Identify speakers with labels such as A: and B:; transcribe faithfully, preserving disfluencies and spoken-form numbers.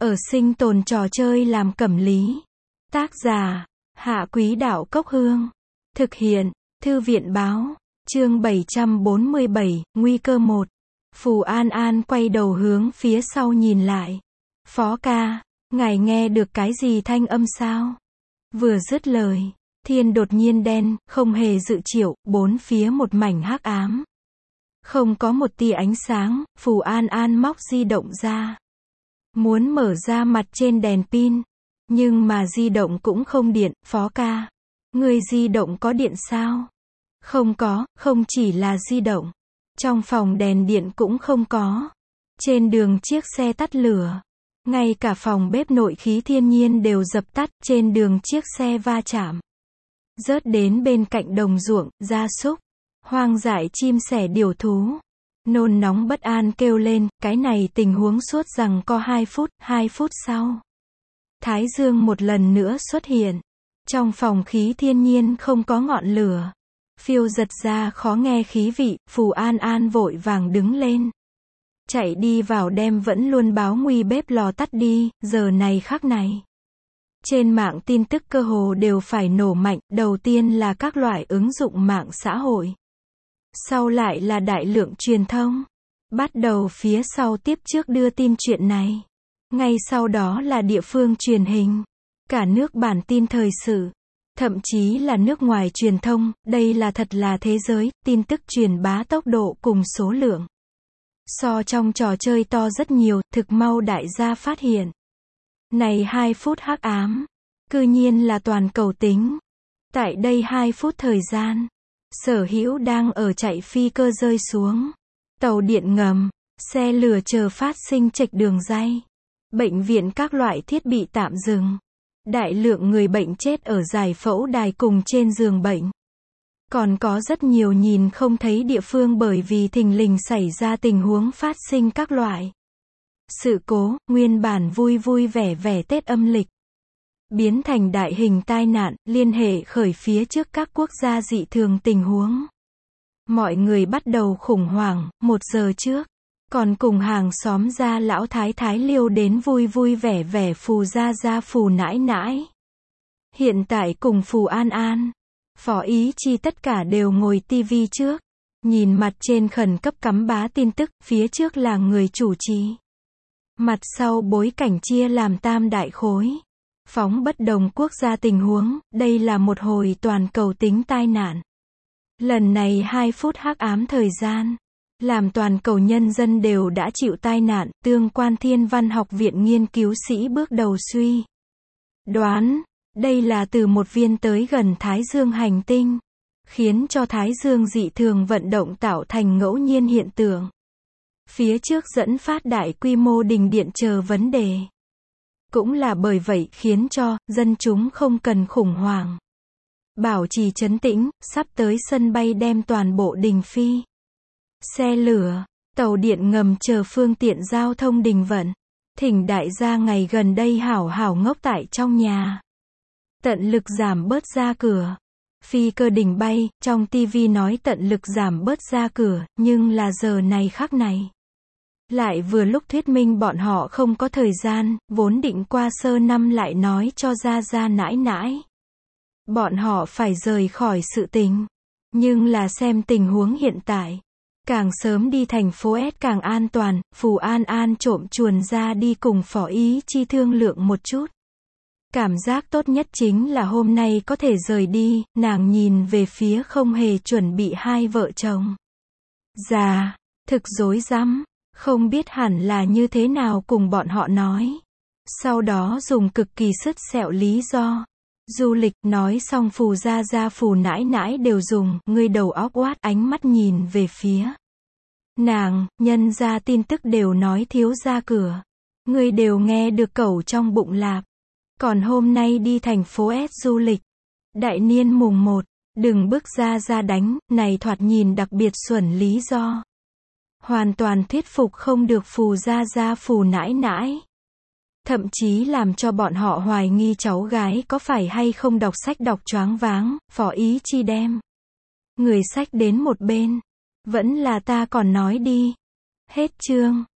A: Ở sinh tồn trò chơi làm cẩm lý. Tác giả, Hạ Quý Đạo Cốc Hương. Thực hiện, Thư viện Báo. Chương bảy trăm bốn mươi bảy, Nguy cơ một. Phù An An quay đầu hướng phía sau nhìn lại. Phó ca, ngài nghe được cái gì thanh âm sao? Vừa dứt lời, thiên đột nhiên đen, không hề dự triệu, bốn phía một mảnh hắc ám. Không có một tia ánh sáng, Phù An An móc di động ra. Muốn mở ra mặt trên đèn pin. Nhưng mà di động cũng không điện, Phó ca. Người di động có điện sao? Không có, không chỉ là di động. Trong phòng đèn điện cũng không có. Trên đường chiếc xe tắt lửa. Ngay cả phòng bếp nội khí thiên nhiên đều dập tắt, trên đường chiếc xe va chạm. Rớt đến bên cạnh đồng ruộng, gia súc, hoang dại chim sẻ điểu thú. Nôn nóng bất an kêu lên, cái này tình huống suốt rằng có hai phút, hai phút sau. Thái dương một lần nữa xuất hiện. Trong phòng khí thiên nhiên không có ngọn lửa. Phiêu giật ra khó nghe khí vị, Phù An An vội vàng đứng lên. Chạy đi vào đem vẫn luôn báo nguy bếp lò tắt đi, giờ này khắc này. Trên mạng tin tức cơ hồ đều phải nổ mạnh, đầu tiên là các loại ứng dụng mạng xã hội. Sau lại là đại lượng truyền thông. Bắt đầu phía sau tiếp trước đưa tin chuyện này. Ngay sau đó là địa phương truyền hình. Cả nước bản tin thời sự. Thậm chí là nước ngoài truyền thông, đây là thật là thế giới, tin tức truyền bá tốc độ cùng số lượng. So trong trò chơi to rất nhiều, thực mau đại gia phát hiện. Này hai phút hắc ám, cư nhiên là toàn cầu tính. Tại đây hai phút thời gian, sở hữu đang ở chạy phi cơ rơi xuống. Tàu điện ngầm, xe lửa chờ phát sinh trệch đường ray. Bệnh viện các loại thiết bị tạm dừng. Đại lượng người bệnh chết ở giải phẫu đài cùng trên giường bệnh. Còn có rất nhiều nhìn không thấy địa phương bởi vì thình lình xảy ra tình huống phát sinh các loại sự cố, nguyên bản vui vui vẻ vẻ Tết âm lịch. Biến thành đại hình tai nạn, liên hệ khởi phía trước các quốc gia dị thường tình huống. Mọi người bắt đầu khủng hoảng, một giờ trước. Còn cùng hàng xóm gia lão thái thái liêu đến vui vui vẻ vẻ Phù gia gia Phù nãi nãi. Hiện tại cùng Phù An An, Phó Ý Chi tất cả đều ngồi tivi trước. Nhìn mặt trên khẩn cấp cắm bá tin tức, phía trước là người chủ trì. Mặt sau bối cảnh chia làm tam đại khối. Phóng bất đồng quốc gia tình huống, đây là một hồi toàn cầu tính tai nạn. Lần này hai phút hắc ám thời gian. Làm toàn cầu nhân dân đều đã chịu tai nạn, tương quan Thiên Văn học viện nghiên cứu sĩ bước đầu suy đoán, đây là từ một viên tới gần Thái Dương hành tinh, khiến cho Thái Dương dị thường vận động tạo thành ngẫu nhiên hiện tượng. Phía trước dẫn phát đại quy mô đình điện chờ vấn đề. Cũng là bởi vậy khiến cho dân chúng không cần khủng hoảng. Bảo trì trấn tĩnh, sắp tới sân bay đem toàn bộ đình phi. Xe lửa, tàu điện ngầm chờ phương tiện giao thông đình vận. Thỉnh đại gia ngày gần đây hảo hảo ngốc tại trong nhà. Tận lực giảm bớt ra cửa. Phi cơ đình bay, trong tivi nói tận lực giảm bớt ra cửa, nhưng là giờ này khắc này. Lại vừa lúc thuyết minh bọn họ không có thời gian, vốn định qua sơ năm lại nói cho gia gia nãi nãi. Bọn họ phải rời khỏi sự tình. Nhưng là xem tình huống hiện tại. Càng sớm đi thành phố S càng an toàn, Phù An An trộm chuồn ra đi cùng Phó Ý Chi thương lượng một chút. Cảm giác tốt nhất chính là hôm nay có thể rời đi, nàng nhìn về phía không hề chuẩn bị hai vợ chồng. Già, thực rối rắm, không biết hẳn là như thế nào cùng bọn họ nói. Sau đó dùng cực kỳ sứt sẹo lý do. Du lịch, nói xong Phù gia gia Phù nãi nãi đều dùng, ngươi đầu óc oát, ánh mắt nhìn về phía nàng, nhân ra tin tức đều nói thiếu ra cửa. Ngươi đều nghe được cẩu trong bụng lạp. Còn hôm nay đi thành phố S du lịch. Đại niên mùng một, đừng bức ra ra đánh, này thoạt nhìn đặc biệt xuẩn lý do. Hoàn toàn thuyết phục không được Phù gia gia Phù nãi nãi. Thậm chí làm cho bọn họ hoài nghi cháu gái có phải hay không đọc sách đọc choáng váng, Phó Ý Chi đem người sách đến một bên. Vẫn là ta còn nói đi. Hết chương.